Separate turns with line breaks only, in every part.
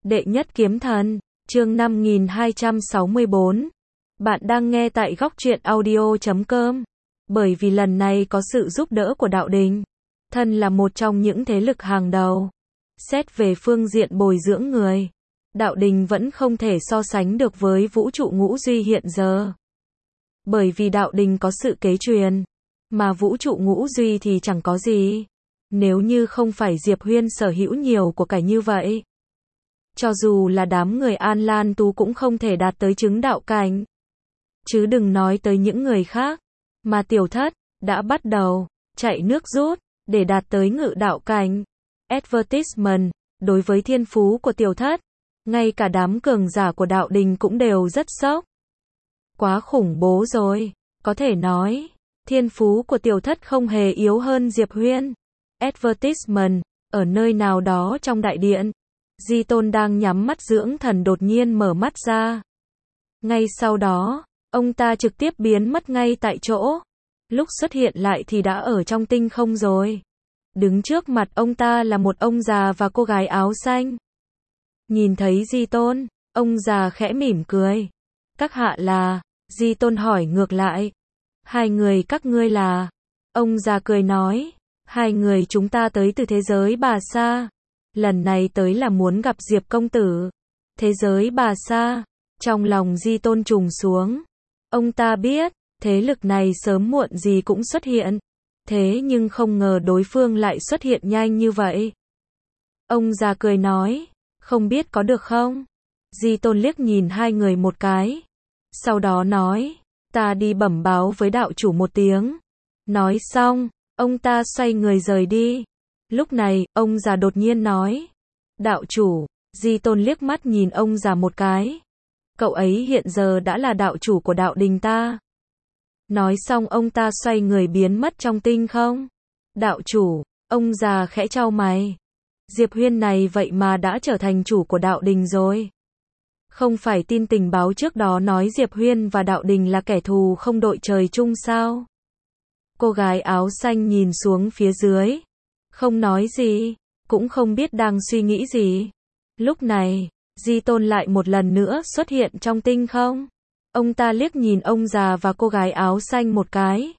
Đệ nhất kiếm thần, chương 5264. Bạn đang nghe tại góc truyện audio.com. Bởi vì lần này có sự giúp đỡ của đạo đình. Thân là một trong những thế lực hàng đầu. Xét về phương diện bồi dưỡng người, đạo đình vẫn không thể so sánh được với vũ trụ ngũ duy hiện giờ. Bởi vì đạo đình có sự kế truyền, mà vũ trụ ngũ duy thì chẳng có gì. Nếu như không phải Diệp Huyên sở hữu nhiều của cải như vậy, cho dù là đám người An Lan Tú cũng không thể đạt tới chứng đạo cảnh. Chứ đừng nói tới những người khác, mà Tiểu Thất đã bắt đầu chạy nước rút để đạt tới ngự đạo cảnh. Advertisement, đối với thiên phú của Tiểu Thất, ngay cả đám cường giả của đạo đình cũng đều rất sốc. Quá khủng bố rồi, có thể nói, thiên phú của Tiểu Thất không hề yếu hơn Diệp Huyên. Advertisement, ở nơi nào đó trong đại điện, Di Tôn đang nhắm mắt dưỡng thần đột nhiên mở mắt ra. Ngay sau đó, ông ta trực tiếp biến mất ngay tại chỗ. Lúc xuất hiện lại thì đã ở trong tinh không rồi. Đứng trước mặt ông ta là một ông già và cô gái áo xanh. Nhìn thấy Di Tôn, ông già khẽ mỉm cười. Các hạ là? Di Tôn hỏi ngược lại. Hai người các ngươi là? Ông già cười nói. Hai người chúng ta tới từ thế giới Bà Sa. Lần này tới là muốn gặp Diệp công tử. Thế giới Bà Sa. Trong lòng Di Tôn trùng xuống. Ông ta biết, thế lực này sớm muộn gì cũng xuất hiện. Thế nhưng không ngờ đối phương lại xuất hiện nhanh như vậy. Ông già cười nói, không biết có được không? Di Tôn liếc nhìn hai người một cái. Sau đó nói, ta đi bẩm báo với đạo chủ một tiếng. Nói xong, ông ta xoay người rời đi. Lúc này, ông già đột nhiên nói, đạo chủ. Di Tôn liếc mắt nhìn ông già một cái. Cậu ấy hiện giờ đã là đạo chủ của đạo đình ta. Nói xong ông ta xoay người biến mất trong tinh không. Đạo chủ, ông già khẽ chau mày. Diệp Huyên này vậy mà đã trở thành chủ của đạo đình rồi. Không phải tin tình báo trước đó nói Diệp Huyên và đạo đình là kẻ thù không đội trời chung sao? Cô gái áo xanh nhìn xuống phía dưới. Không nói gì, cũng không biết đang suy nghĩ gì. Lúc này, Di Tôn lại một lần nữa xuất hiện trong tinh không. Ông ta liếc nhìn ông già và cô gái áo xanh một cái.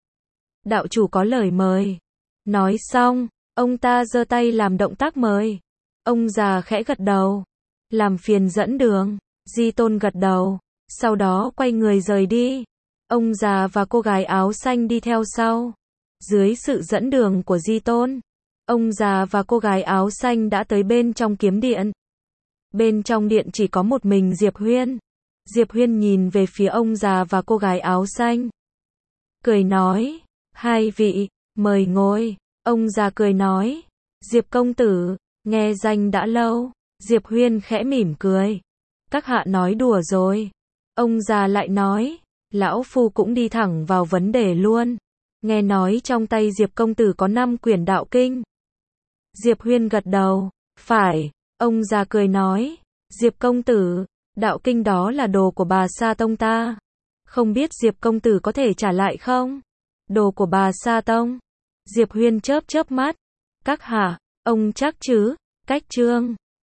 Đạo chủ có lời mời. Nói xong, ông ta giơ tay làm động tác mời. Ông già khẽ gật đầu. Làm phiền dẫn đường. Di Tôn gật đầu. Sau đó quay người rời đi. Ông già và cô gái áo xanh đi theo sau. Dưới sự dẫn đường của Di Tôn, ông già và cô gái áo xanh đã tới bên trong kiếm điện. Bên trong điện chỉ có một mình Diệp Huyên. Diệp Huyên nhìn về phía ông già và cô gái áo xanh. Cười nói, hai vị, mời ngồi. Ông già cười nói, Diệp công tử, nghe danh đã lâu. Diệp Huyên khẽ mỉm cười. Các hạ nói đùa rồi. Ông già lại nói, lão phu cũng đi thẳng vào vấn đề luôn. Nghe nói trong tay Diệp công tử có 5 quyển đạo kinh. Diệp Huyên gật đầu, phải. Ông già cười nói, Diệp công tử, đạo kinh đó là đồ của Bà Sa Tông ta. Không biết Diệp công tử có thể trả lại không? Đồ của Bà Sa Tông. Diệp Huyên chớp chớp mắt. Các hạ, ông chắc chứ? Cách chương